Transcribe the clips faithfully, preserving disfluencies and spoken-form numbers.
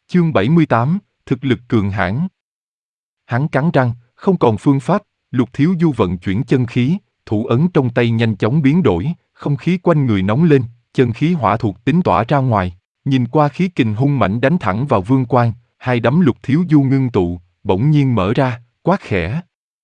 Chương bảy mươi tám, thực lực cường hãn. Hắn cắn răng, không còn phương pháp, Lục Thiếu Du vận chuyển chân khí, thủ ấn trong tay nhanh chóng biến đổi, không khí quanh người nóng lên, chân khí hỏa thuộc tính tỏa ra ngoài, nhìn qua khí kình hung mãnh đánh thẳng vào Vương Quang, hai đấm Lục Thiếu Du ngưng tụ, bỗng nhiên mở ra, quát khẽ.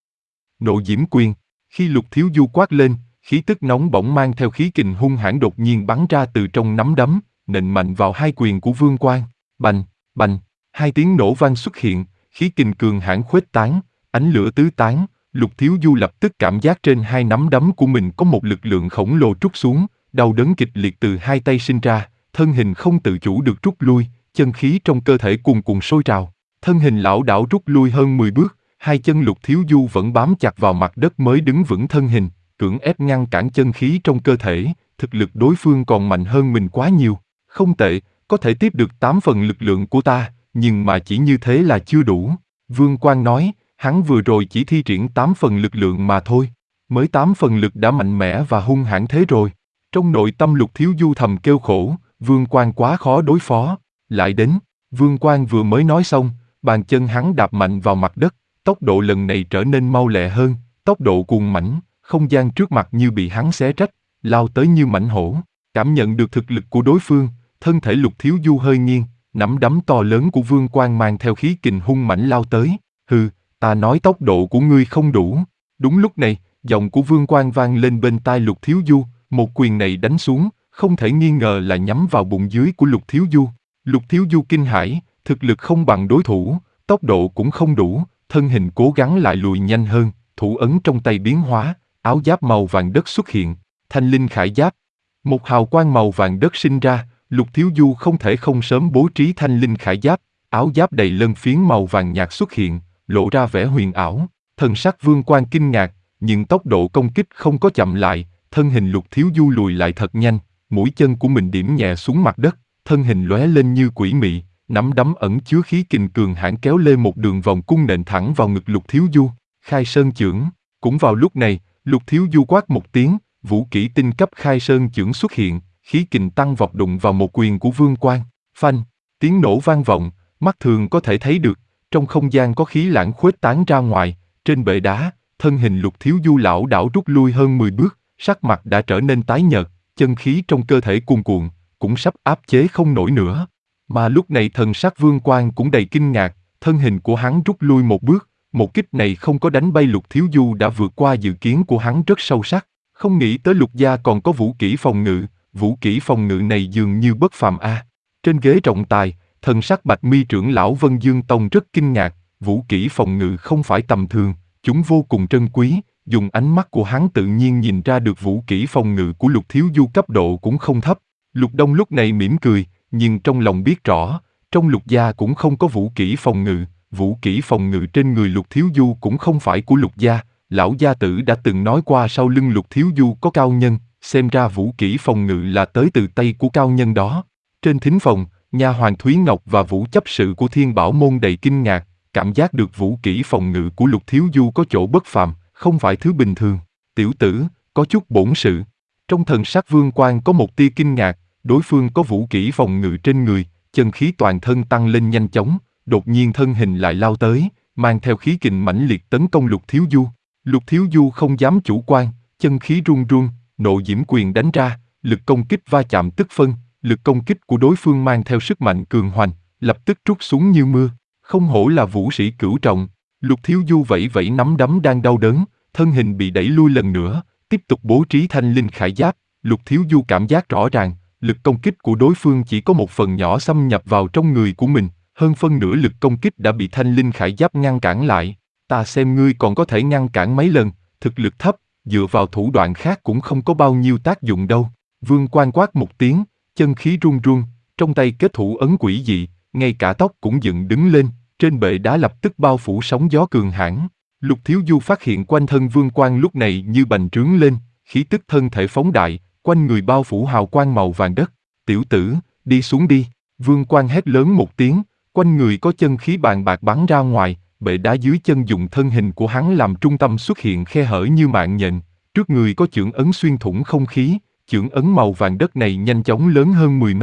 Nộ Diễm Quyền. Khi Lục Thiếu Du quát lên, khí tức nóng bỏng mang theo khí kình hung hãn đột nhiên bắn ra từ trong nắm đấm, nện mạnh vào hai quyền của Vương Quang. Bành, bành, hai tiếng nổ vang xuất hiện, khí kình cường hãn khuếch tán, ánh lửa tứ tán. Lục Thiếu Du lập tức cảm giác trên hai nắm đấm của mình có một lực lượng khổng lồ trút xuống, đau đớn kịch liệt từ hai tay sinh ra, thân hình không tự chủ được rút lui, chân khí trong cơ thể cuồn cuộn sôi trào, thân hình lảo đảo rút lui hơn mười bước, hai chân Lục Thiếu Du vẫn bám chặt vào mặt đất mới đứng vững thân hình, cưỡng ép ngăn cản chân khí trong cơ thể, thực lực đối phương còn mạnh hơn mình quá nhiều. Không tệ, có thể tiếp được tám phần lực lượng của ta, nhưng mà chỉ như thế là chưa đủ. Vương Quang nói, hắn vừa rồi chỉ thi triển tám phần lực lượng mà thôi, mới tám phần lực đã mạnh mẽ và hung hãn thế rồi. Trong nội tâm Lục Thiếu Du thầm kêu khổ, Vương Quang quá khó đối phó. Lại đến, Vương Quang vừa mới nói xong, bàn chân hắn đạp mạnh vào mặt đất, tốc độ lần này trở nên mau lẹ hơn, tốc độ cuồng mãnh, không gian trước mặt như bị hắn xé rách, lao tới như mãnh hổ. Cảm nhận được thực lực của đối phương, thân thể Lục Thiếu Du hơi nghiêng, nắm đấm to lớn của Vương Quang mang theo khí kình hung mãnh lao tới. Hừ, ta nói tốc độ của ngươi không đủ. Đúng lúc này, giọng của Vương Quang vang lên bên tai Lục Thiếu Du, một quyền này đánh xuống, không thể nghi ngờ là nhắm vào bụng dưới của Lục Thiếu Du. Lục Thiếu Du kinh hãi, thực lực không bằng đối thủ, tốc độ cũng không đủ, thân hình cố gắng lại lùi nhanh hơn, thủ ấn trong tay biến hóa, áo giáp màu vàng đất xuất hiện, thanh linh khải giáp. Một hào quang màu vàng đất sinh ra, Lục Thiếu Du không thể không sớm bố trí thanh linh khải giáp, áo giáp đầy lân phiến màu vàng nhạt xuất hiện, lộ ra vẻ huyền ảo. Thần sắc Vương Quang kinh ngạc, nhưng tốc độ công kích không có chậm lại, thân hình Lục Thiếu Du lùi lại thật nhanh, mũi chân của mình điểm nhẹ xuống mặt đất, thân hình lóe lên như quỷ mị, nắm đấm ẩn chứa khí kình cường hãn kéo lên một đường vòng cung nện thẳng vào ngực Lục Thiếu Du. Khai Sơn Chưởng. Cũng vào lúc này, Lục Thiếu Du quát một tiếng, vũ kỹ tinh cấp Khai Sơn Chưởng xuất hiện, khí kình tăng vọt đụng vào một quyền của Vương Quang. Phanh, tiếng nổ vang vọng, mắt thường có thể thấy được, trong không gian có khí lãng khuếch tán ra ngoài, trên bệ đá, thân hình Lục Thiếu Du lảo đảo rút lui hơn mười bước, sắc mặt đã trở nên tái nhợt, chân khí trong cơ thể cuồn cuộn, cũng sắp áp chế không nổi nữa. Mà lúc này thần sắc Vương Quang cũng đầy kinh ngạc, thân hình của hắn rút lui một bước, một kích này không có đánh bay Lục Thiếu Du đã vượt qua dự kiến của hắn rất sâu sắc, không nghĩ tới Lục gia còn có vũ kỹ phòng ngự, vũ kỹ phòng ngự này dường như bất phàm a. À. Trên ghế trọng tài, thần sắc Bạch Mi trưởng lão Vân Dương Tông rất kinh ngạc, vũ kỹ phòng ngự không phải tầm thường, chúng vô cùng trân quý, dùng ánh mắt của hắn tự nhiên nhìn ra được vũ kỹ phòng ngự của Lục Thiếu Du cấp độ cũng không thấp. Lục Đông lúc này mỉm cười, nhưng trong lòng biết rõ, trong Lục gia cũng không có vũ kỹ phòng ngự, vũ kỹ phòng ngự trên người Lục Thiếu Du cũng không phải của Lục gia, lão gia tử đã từng nói qua sau lưng Lục Thiếu Du có cao nhân, xem ra vũ kỹ phòng ngự là tới từ tay của cao nhân đó. Trên thính phòng, nha hoàn Thúy Ngọc và vũ chấp sự của Thiên Bảo môn đầy kinh ngạc, cảm giác được vũ kỹ phòng ngự của Lục Thiếu Du có chỗ bất phàm, không phải thứ bình thường. Tiểu tử, có chút bổn sự. Trong thần sắc Vương Quang có một tia kinh ngạc, đối phương có vũ kỹ phòng ngự trên người, chân khí toàn thân tăng lên nhanh chóng, đột nhiên thân hình lại lao tới, mang theo khí kình mãnh liệt tấn công Lục Thiếu Du. Lục Thiếu Du không dám chủ quan, chân khí run run, Nộ Diễm Quyền đánh ra, lực công kích va chạm tức phân, lực công kích của đối phương mang theo sức mạnh cường hoành, lập tức trút xuống như mưa. Không hổ là vũ sĩ cửu trọng. Lục Thiếu Du vẫy vẫy nắm đấm đang đau đớn, thân hình bị đẩy lui lần nữa, tiếp tục bố trí thanh linh khải giáp. Lục Thiếu Du cảm giác rõ ràng, lực công kích của đối phương chỉ có một phần nhỏ xâm nhập vào trong người của mình, hơn phân nửa lực công kích đã bị thanh linh khải giáp ngăn cản lại. Ta xem ngươi còn có thể ngăn cản mấy lần, thực lực thấp, dựa vào thủ đoạn khác cũng không có bao nhiêu tác dụng đâu. Vương Quang quát một tiếng, chân khí run run, trong tay kết thủ ấn quỷ dị, ngay cả tóc cũng dựng đứng lên, trên bệ đá lập tức bao phủ sóng gió cường hãn. Lục Thiếu Du phát hiện quanh thân Vương Quang lúc này như bành trướng lên, khí tức thân thể phóng đại, quanh người bao phủ hào quang màu vàng đất. Tiểu tử, đi xuống đi. Vương Quang hét lớn một tiếng, quanh người có chân khí bàn bạc bắn ra ngoài, bệ đá dưới chân dùng thân hình của hắn làm trung tâm xuất hiện khe hở như mạng nhện, trước người có chưởng ấn xuyên thủng không khí, chưởng ấn màu vàng đất này nhanh chóng lớn hơn mười mét,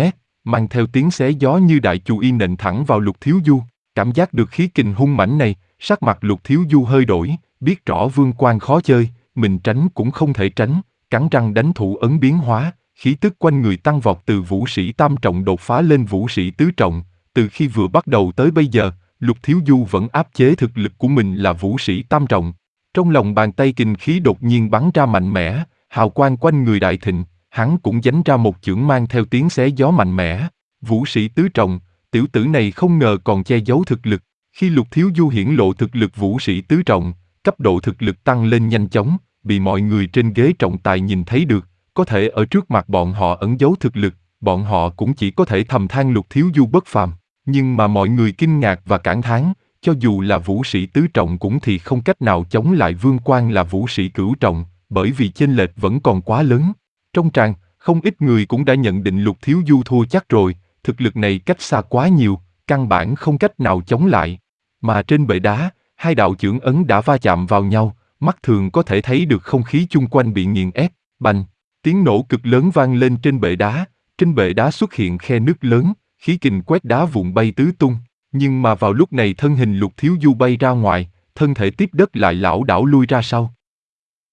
mang theo tiếng xé gió như đại chù y nện thẳng vào Lục Thiếu Du. Cảm giác được khí kình hung mãnh này, sắc mặt Lục Thiếu Du hơi đổi, biết rõ vương quan khó chơi, mình tránh cũng không thể tránh, cắn răng đánh thủ ấn biến hóa, khí tức quanh người tăng vọt từ vũ sĩ tam trọng đột phá lên vũ sĩ tứ trọng. Từ khi vừa bắt đầu tới bây giờ, Lục Thiếu Du vẫn áp chế thực lực của mình là vũ sĩ tam trọng. Trong lòng bàn tay kình khí đột nhiên bắn ra mạnh mẽ, hào quang quanh người đại thịnh, hắn cũng giánh ra một chưởng mang theo tiếng xé gió mạnh mẽ. Vũ sĩ tứ trọng, tiểu tử này không ngờ còn che giấu thực lực. Khi Lục Thiếu Du hiển lộ thực lực vũ sĩ tứ trọng, cấp độ thực lực tăng lên nhanh chóng, bị mọi người trên ghế trọng tài nhìn thấy được, có thể ở trước mặt bọn họ ẩn giấu thực lực, bọn họ cũng chỉ có thể thầm than Lục Thiếu Du bất phàm. Nhưng mà mọi người kinh ngạc và cảm thán, cho dù là vũ sĩ tứ trọng cũng thì không cách nào chống lại vương quan là vũ sĩ cửu trọng, bởi vì chênh lệch vẫn còn quá lớn. Trong tràng, không ít người cũng đã nhận định Lục Thiếu Du thua chắc rồi, thực lực này cách xa quá nhiều, căn bản không cách nào chống lại. Mà trên bệ đá, hai đạo chưởng ấn đã va chạm vào nhau, mắt thường có thể thấy được không khí chung quanh bị nghiền ép, bành. Tiếng nổ cực lớn vang lên trên bệ đá, trên bệ đá xuất hiện khe nứt lớn, khí kình quét đá vụn bay tứ tung. Nhưng mà vào lúc này thân hình Lục Thiếu Du bay ra ngoài, thân thể tiếp đất lại lảo đảo lui ra sau.